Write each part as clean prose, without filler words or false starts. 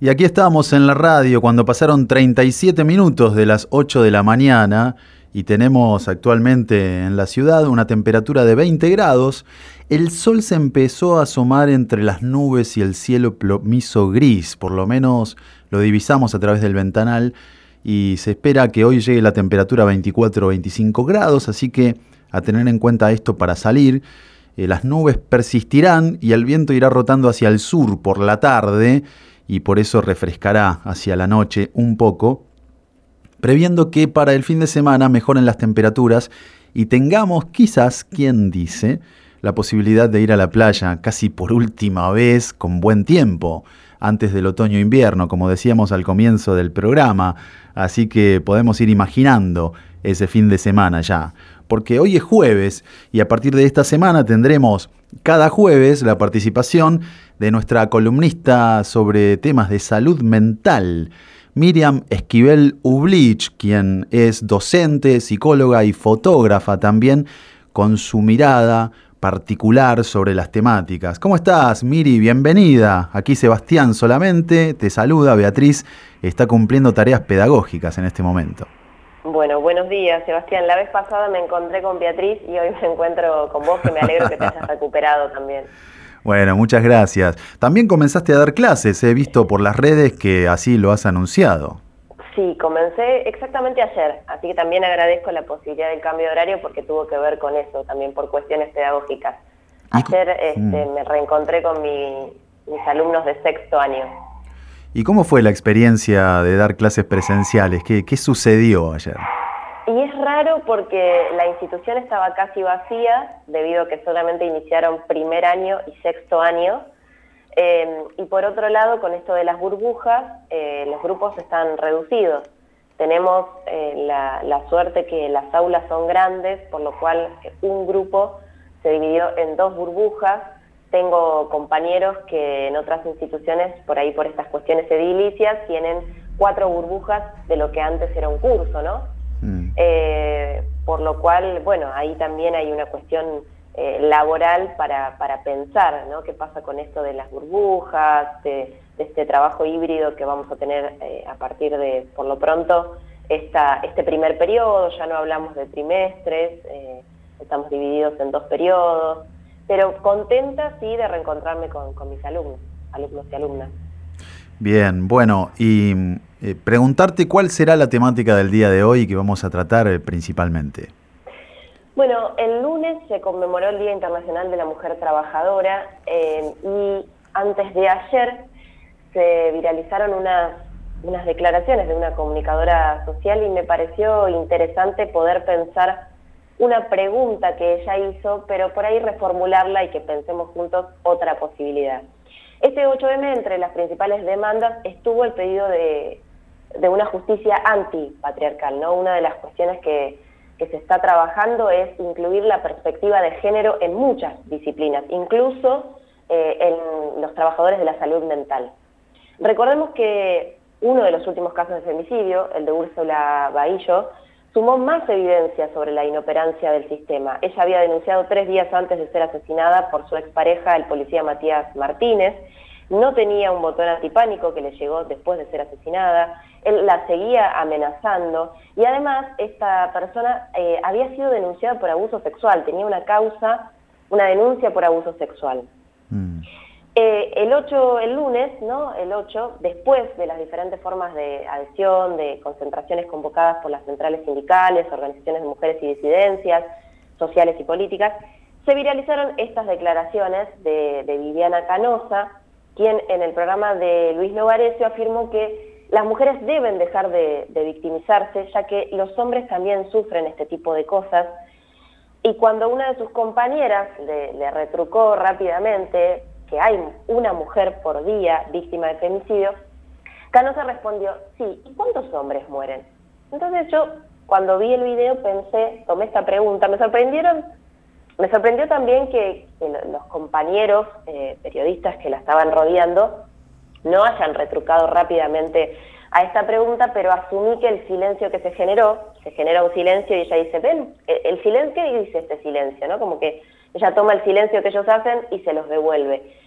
Y aquí estamos en la radio cuando pasaron 37 minutos de las 8 de la mañana y tenemos actualmente en la ciudad una temperatura de 20 grados. El sol se empezó a asomar entre las nubes y el cielo plomizo gris, por lo menos lo divisamos a través del ventanal y se espera que hoy llegue la temperatura a 24 o 25 grados, así que a tener en cuenta esto para salir. Las nubes persistirán y el viento irá rotando hacia el sur por la tarde y por eso refrescará hacia la noche un poco, previendo que para el fin de semana mejoren las temperaturas y tengamos quizás, quien dice, la posibilidad de ir a la playa casi por última vez con buen tiempo, antes del otoño-invierno, como decíamos al comienzo del programa, así que podemos ir imaginando ese fin de semana ya. Porque hoy es jueves y a partir de esta semana tendremos cada jueves la participación de nuestra columnista sobre temas de salud mental, Miriam Esquivel Ublich, quien es docente, psicóloga y fotógrafa también, con su mirada particular sobre las temáticas. ¿Cómo estás, Miri? Bienvenida. Aquí Sebastián solamente te saluda. Beatriz está cumpliendo tareas pedagógicas en este momento. Bueno, buenos días, Sebastián. La vez pasada me encontré con Beatriz y hoy me encuentro con vos, que me alegro que te hayas recuperado también. Bueno, muchas gracias. También comenzaste a dar clases, he visto por las redes que así lo has anunciado. Sí, comencé exactamente ayer, así que también agradezco la posibilidad del cambio de horario porque tuvo que ver con eso, también por cuestiones pedagógicas. Ayer me reencontré con mis alumnos de sexto año. ¿Y cómo fue la experiencia de dar clases presenciales? ¿Qué sucedió ayer? Y es raro porque la institución estaba casi vacía debido a que solamente iniciaron primer año y sexto año. Y por otro lado, con esto de las burbujas, los grupos están reducidos. Tenemos la suerte que las aulas son grandes, por lo cual un grupo se dividió en dos burbujas. Tengo compañeros que en otras instituciones, por ahí por estas cuestiones edilicias, tienen 4 burbujas de lo que antes era un curso, ¿no? Por lo cual, bueno, ahí también hay una cuestión laboral para pensar, ¿no? ¿Qué pasa con esto de las burbujas, de este trabajo híbrido que vamos a tener a partir de, por lo pronto, este primer periodo? Ya no hablamos de trimestres, estamos divididos en 2 periodos, pero contenta sí de reencontrarme con mis alumnos y alumnas. Bien, bueno, y preguntarte cuál será la temática del día de hoy que vamos a tratar principalmente. Bueno, el lunes se conmemoró el Día Internacional de la Mujer Trabajadora y antes de ayer se viralizaron unas declaraciones de una comunicadora social y me pareció interesante poder pensar una pregunta que ella hizo, pero por ahí reformularla y que pensemos juntos otra posibilidad. Este 8M, entre las principales demandas, estuvo el pedido de una justicia antipatriarcal, ¿no? Una de las cuestiones que se está trabajando es incluir la perspectiva de género en muchas disciplinas, incluso en los trabajadores de la salud mental. Recordemos que uno de los últimos casos de femicidio, el de Úrsula Bahillo, sumó más evidencia sobre la inoperancia del sistema. Ella había denunciado 3 días antes de ser asesinada por su expareja, el policía Matías Martínez. No tenía un botón antipánico que le llegó después de ser asesinada. Él la seguía amenazando y además esta persona había sido denunciada por abuso sexual. Tenía una denuncia por abuso sexual. El lunes, ¿no? El 8, después de las diferentes formas de adhesión, de concentraciones convocadas por las centrales sindicales, organizaciones de mujeres y disidencias sociales y políticas, se viralizaron estas declaraciones de Viviana Canosa, quien en el programa de Luis Novarecio afirmó que las mujeres deben dejar de victimizarse, ya que los hombres también sufren este tipo de cosas. Y cuando una de sus compañeras le retrucó rápidamente que hay una mujer por día víctima de femicidio, Canosa respondió, sí, ¿y cuántos hombres mueren? Entonces yo, cuando vi el video, tomé esta pregunta, me sorprendió también que los compañeros periodistas que la estaban rodeando no hayan retrucado rápidamente a esta pregunta, pero asumí que el silencio que se genera un silencio y ella dice, ven, el silencio, ¿qué dice este silencio? ¿No? Como que ella toma el silencio que ellos hacen y se los devuelve.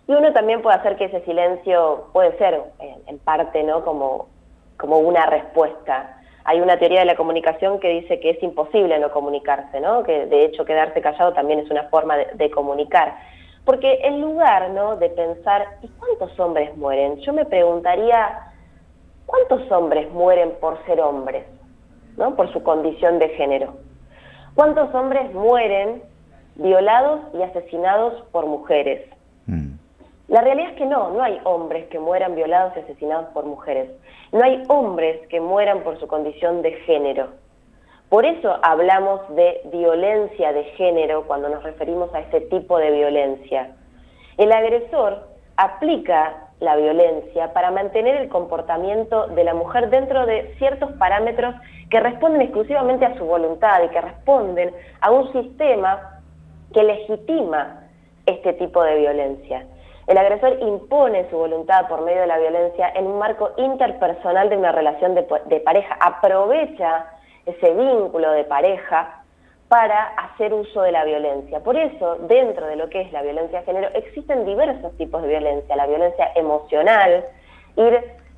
Y uno también puede hacer que ese silencio puede ser, en parte, ¿no? Como una respuesta. Hay una teoría de la comunicación que dice que es imposible no comunicarse, ¿no? Que de hecho quedarse callado también es una forma de comunicar. Porque en lugar, ¿no?, de pensar, ¿y cuántos hombres mueren? Yo me preguntaría, ¿cuántos hombres mueren por ser hombres, ¿no?, por su condición de género? ¿Cuántos hombres mueren violados y asesinados por mujeres? La realidad es que no hay hombres que mueran violados y asesinados por mujeres. No hay hombres que mueran por su condición de género. Por eso hablamos de violencia de género cuando nos referimos a ese tipo de violencia. El agresor aplica la violencia para mantener el comportamiento de la mujer dentro de ciertos parámetros que responden exclusivamente a su voluntad y que responden a un sistema que legitima este tipo de violencia. El agresor impone su voluntad por medio de la violencia en un marco interpersonal de una relación de pareja. Aprovecha ese vínculo de pareja para hacer uso de la violencia. Por eso, dentro de lo que es la violencia de género, existen diversos tipos de violencia. La violencia emocional, ir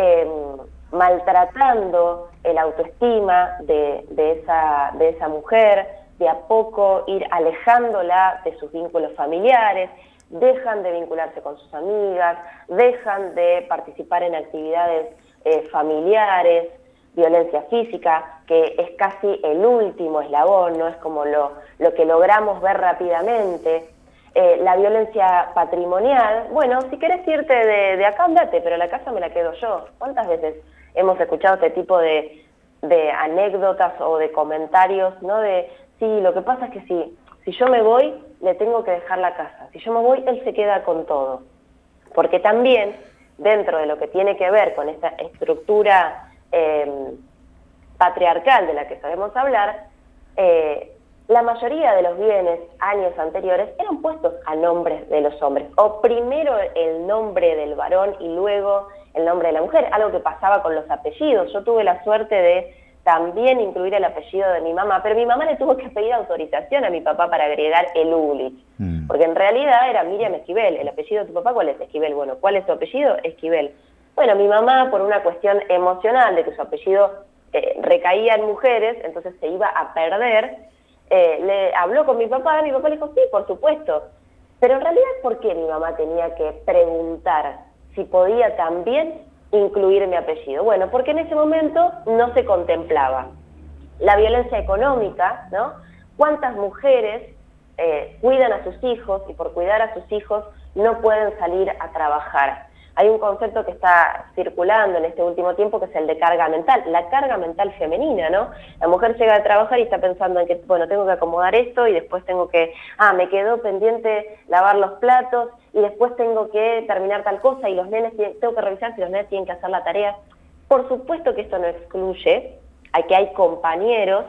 maltratando el autoestima de esa mujer, de a poco ir alejándola de sus vínculos familiares, dejan de vincularse con sus amigas, dejan de participar en actividades familiares, violencia física, que es casi el último eslabón, no es como lo que logramos ver rápidamente. La violencia patrimonial, bueno, si querés irte de acá, andate, pero la casa me la quedo yo. ¿Cuántas veces hemos escuchado este tipo de anécdotas o de comentarios, ¿no? De, sí, lo que pasa es que si yo me voy, le tengo que dejar la casa. Si yo me voy, él se queda con todo. Porque también, dentro de lo que tiene que ver con esta estructura patriarcal de la que sabemos hablar, la mayoría de los bienes años anteriores eran puestos a nombres de los hombres. O primero el nombre del varón y luego el nombre de la mujer, algo que pasaba con los apellidos. Yo tuve la suerte de también incluir el apellido de mi mamá, pero mi mamá le tuvo que pedir autorización a mi papá para agregar el Ulich, porque en realidad era Miriam Esquivel. ¿El apellido de tu papá cuál es? Esquivel. Bueno, ¿cuál es tu apellido? Esquivel. Bueno, mi mamá, por una cuestión emocional de que su apellido recaía en mujeres, entonces se iba a perder, le habló con mi papá le dijo, sí, por supuesto. Pero en realidad, ¿por qué mi mamá tenía que preguntar si podía también incluir mi apellido? Bueno, porque en ese momento no se contemplaba la violencia económica, ¿no? ¿Cuántas mujeres cuidan a sus hijos y por cuidar a sus hijos no pueden salir a trabajar? Hay un concepto que está circulando en este último tiempo que es el de carga mental, la carga mental femenina, ¿no? La mujer llega a trabajar y está pensando en que, bueno, tengo que acomodar esto y después tengo que, me quedó pendiente lavar los platos y después tengo que terminar tal cosa y los nenes, tengo que revisar si los nenes tienen que hacer la tarea. Por supuesto que esto no excluye a que hay compañeros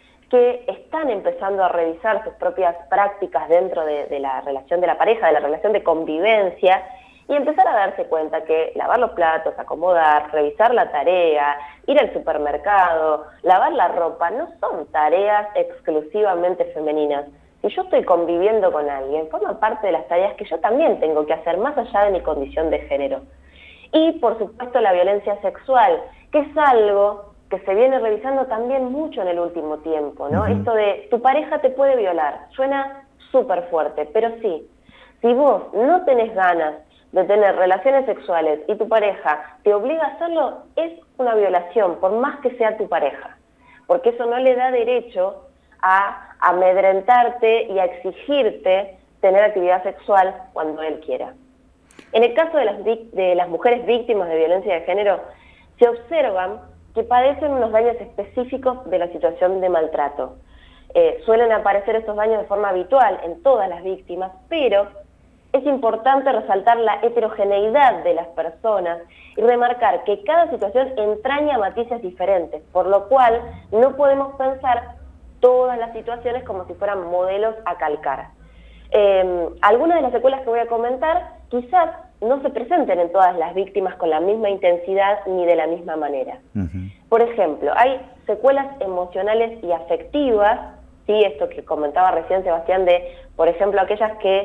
que están empezando a revisar sus propias prácticas dentro de la relación de la pareja, de la relación de convivencia, y empezar a darse cuenta que lavar los platos, acomodar, revisar la tarea, ir al supermercado, lavar la ropa, no son tareas exclusivamente femeninas. Si yo estoy conviviendo con alguien, forma parte de las tareas que yo también tengo que hacer, más allá de mi condición de género. Y, por supuesto, la violencia sexual, que es algo que se viene revisando también mucho en el último tiempo, ¿no? Esto de, tu pareja te puede violar, suena súper fuerte, pero sí, si vos no tenés ganas de tener relaciones sexuales y tu pareja te obliga a hacerlo, es una violación, por más que sea tu pareja, porque eso no le da derecho a amedrentarte y a exigirte tener actividad sexual cuando él quiera. En el caso de las mujeres víctimas de violencia de género, se observan que padecen unos daños específicos de la situación de maltrato. Suelen aparecer estos daños de forma habitual en todas las víctimas, pero es importante resaltar la heterogeneidad de las personas y remarcar que cada situación entraña matices diferentes, por lo cual no podemos pensar todas las situaciones como si fueran modelos a calcar. Algunas de las secuelas que voy a comentar quizás no se presenten en todas las víctimas con la misma intensidad ni de la misma manera. Por ejemplo, hay secuelas emocionales y afectivas, ¿sí? Esto que comentaba recién Sebastián de, por ejemplo, aquellas que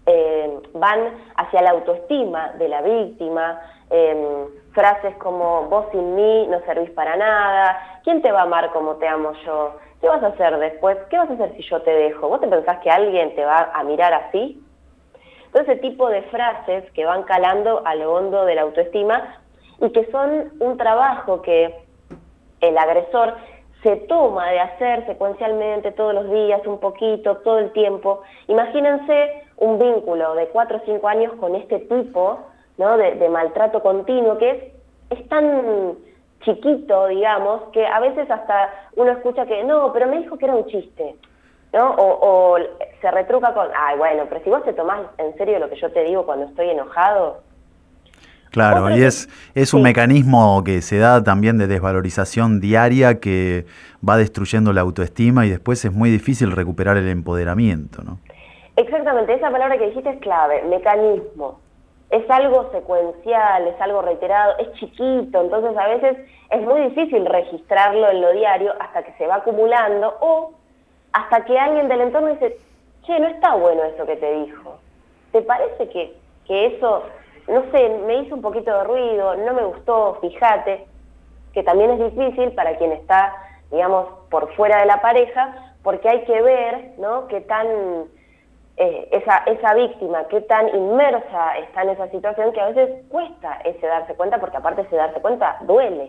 van hacia la autoestima de la víctima, frases como vos sin mí no servís para nada, ¿quién te va a amar como te amo yo? ¿Qué vas a hacer después? ¿Qué vas a hacer si yo te dejo? ¿Vos te pensás que alguien te va a mirar así? Todo ese tipo de frases que van calando a lo hondo de la autoestima y que son un trabajo que el agresor se toma de hacer secuencialmente todos los días, un poquito, todo el tiempo. Imagínense un vínculo de 4 o 5 años con este tipo, ¿no?, de maltrato continuo, que es tan chiquito, digamos, que a veces hasta uno escucha que no, pero me dijo que era un chiste, ¿no? O se retruca con, ay, bueno, pero si vos te tomás en serio lo que yo te digo cuando estoy enojado. Claro, y es un mecanismo que se da también de desvalorización diaria que va destruyendo la autoestima y después es muy difícil recuperar el empoderamiento, ¿no? Exactamente, esa palabra que dijiste es clave, mecanismo. Es algo secuencial, es algo reiterado, es chiquito, entonces a veces es muy difícil registrarlo en lo diario hasta que se va acumulando o hasta que alguien del entorno dice, che, no está bueno eso que te dijo. ¿Te parece que eso, no sé, me hizo un poquito de ruido, no me gustó, fíjate? Que también es difícil para quien está, digamos, por fuera de la pareja, porque hay que ver, ¿no?, qué tan esa víctima, qué tan inmersa está en esa situación, que a veces cuesta ese darse cuenta, porque aparte ese darse cuenta duele.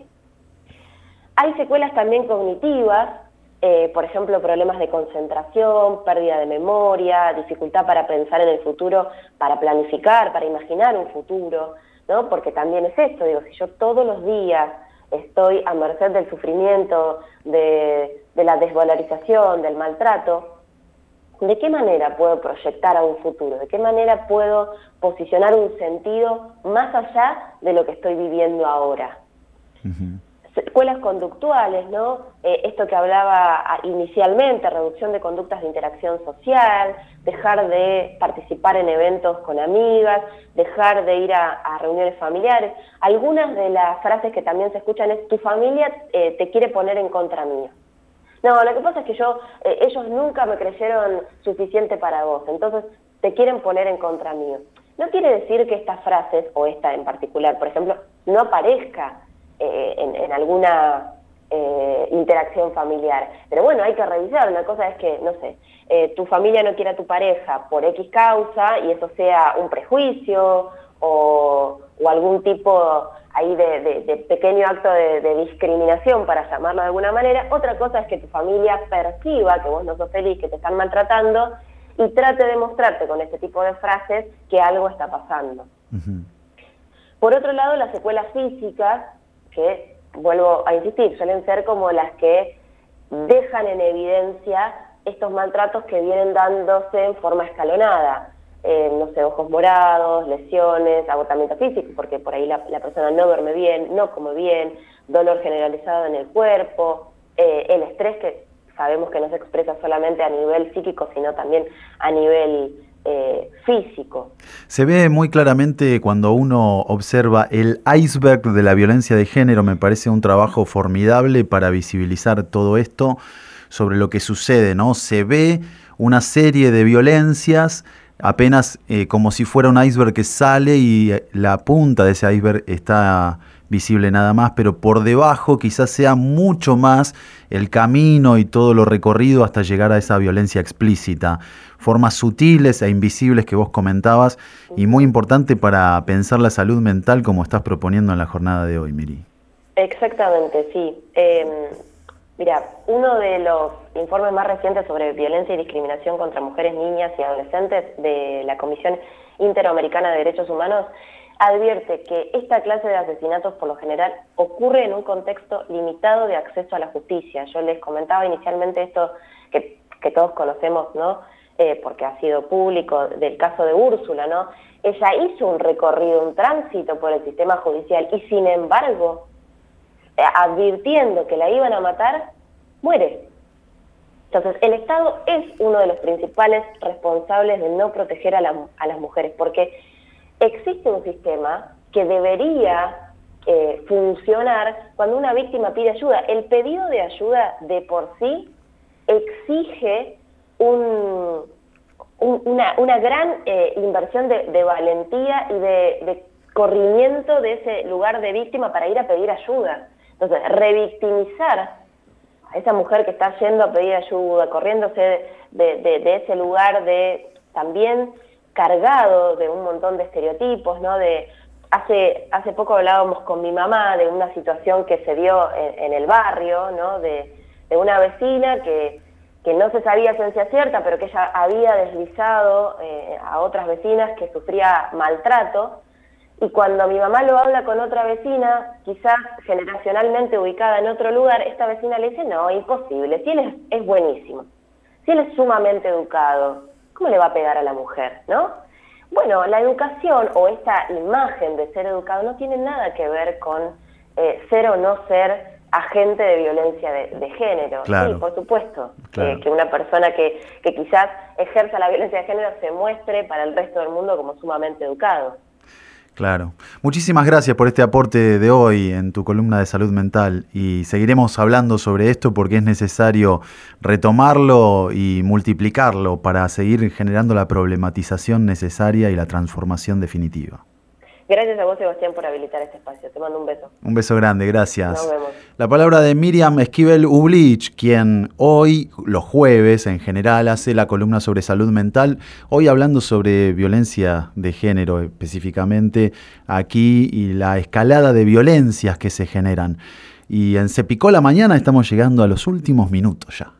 Hay secuelas también cognitivas, por ejemplo, problemas de concentración, pérdida de memoria, dificultad para pensar en el futuro, para planificar, para imaginar un futuro, ¿no? Porque también es esto, digo, si yo todos los días estoy a merced del sufrimiento, de la desvalorización, del maltrato, ¿de qué manera puedo proyectar a un futuro? ¿De qué manera puedo posicionar un sentido más allá de lo que estoy viviendo ahora? Uh-huh. Secuelas conductuales, ¿no? Esto que hablaba inicialmente, reducción de conductas de interacción social, dejar de participar en eventos con amigas, dejar de ir a reuniones familiares. Algunas de las frases que también se escuchan es, tu familia te quiere poner en contra mío. No, lo que pasa es que ellos nunca me creyeron suficiente para vos, entonces te quieren poner en contra mío. No quiere decir que estas frases, o esta en particular, por ejemplo, no aparezca en alguna interacción familiar. Pero bueno, hay que revisar. Una cosa es que, no sé, tu familia no quiere a tu pareja por X causa y eso sea un prejuicio o algún tipo ahí de pequeño acto de discriminación, para llamarlo de alguna manera. Otra cosa es que tu familia perciba que vos no sos feliz, que te están maltratando y trate de mostrarte con este tipo de frases que algo está pasando. Uh-huh. Por otro lado, las secuelas físicas, que, vuelvo a insistir, suelen ser como las que dejan en evidencia estos maltratos que vienen dándose en forma escalonada. No sé, ojos morados, lesiones, agotamiento físico, porque por ahí la persona no duerme bien, no come bien, dolor generalizado en el cuerpo, el estrés, que sabemos que no se expresa solamente a nivel psíquico, sino también a nivel físico. Se ve muy claramente cuando uno observa el iceberg de la violencia de género. Me parece un trabajo formidable para visibilizar todo esto sobre lo que sucede, ¿no? Se ve una serie de violencias apenas como si fuera un iceberg que sale y la punta de ese iceberg está visible nada más, pero por debajo quizás sea mucho más el camino y todo lo recorrido hasta llegar a esa violencia explícita. Formas sutiles e invisibles que vos comentabas y muy importante para pensar la salud mental como estás proponiendo en la jornada de hoy, Miri. Exactamente, sí. Mira, uno de los informes más recientes sobre violencia y discriminación contra mujeres, niñas y adolescentes de la Comisión Interamericana de Derechos Humanos advierte que esta clase de asesinatos por lo general ocurre en un contexto limitado de acceso a la justicia. Yo les comentaba inicialmente esto que todos conocemos, ¿no? Porque ha sido público, del caso de Úrsula, ¿no? Ella hizo un recorrido, un tránsito por el sistema judicial y sin embargo, advirtiendo que la iban a matar, muere. Entonces, el Estado es uno de los principales responsables de no proteger a las mujeres, porque existe un sistema que debería funcionar cuando una víctima pide ayuda. El pedido de ayuda de por sí exige una gran inversión de valentía y de corrimiento de ese lugar de víctima para ir a pedir ayuda. Entonces, revictimizar a esa mujer que está yendo a pedir ayuda, corriéndose de ese lugar también cargado de un montón de estereotipos, ¿no? Hace poco hablábamos con mi mamá de una situación que se dio en el barrio, ¿no? De una vecina que no se sabía ciencia cierta, pero que ella había deslizado a otras vecinas que sufría maltrato, y cuando mi mamá lo habla con otra vecina, quizás generacionalmente ubicada en otro lugar, esta vecina le dice, no, imposible, si él es buenísimo, si él es sumamente educado, ¿cómo le va a pegar a la mujer, no? Bueno, la educación o esta imagen de ser educado no tiene nada que ver con ser o no ser agente de violencia de género. Claro. Sí, por supuesto, Claro. que una persona que quizás ejerza la violencia de género se muestre para el resto del mundo como sumamente educado. Claro. Muchísimas gracias por este aporte de hoy en tu columna de salud mental, y seguiremos hablando sobre esto porque es necesario retomarlo y multiplicarlo para seguir generando la problematización necesaria y la transformación definitiva. Gracias a vos, Sebastián, por habilitar este espacio. Te mando un beso. Un beso grande, gracias. Nos vemos. La palabra de Miriam Esquivel Ublich, quien hoy, los jueves en general, hace la columna sobre salud mental, hoy hablando sobre violencia de género específicamente aquí y la escalada de violencias que se generan. Y en Se Picó la Mañana estamos llegando a los últimos minutos ya.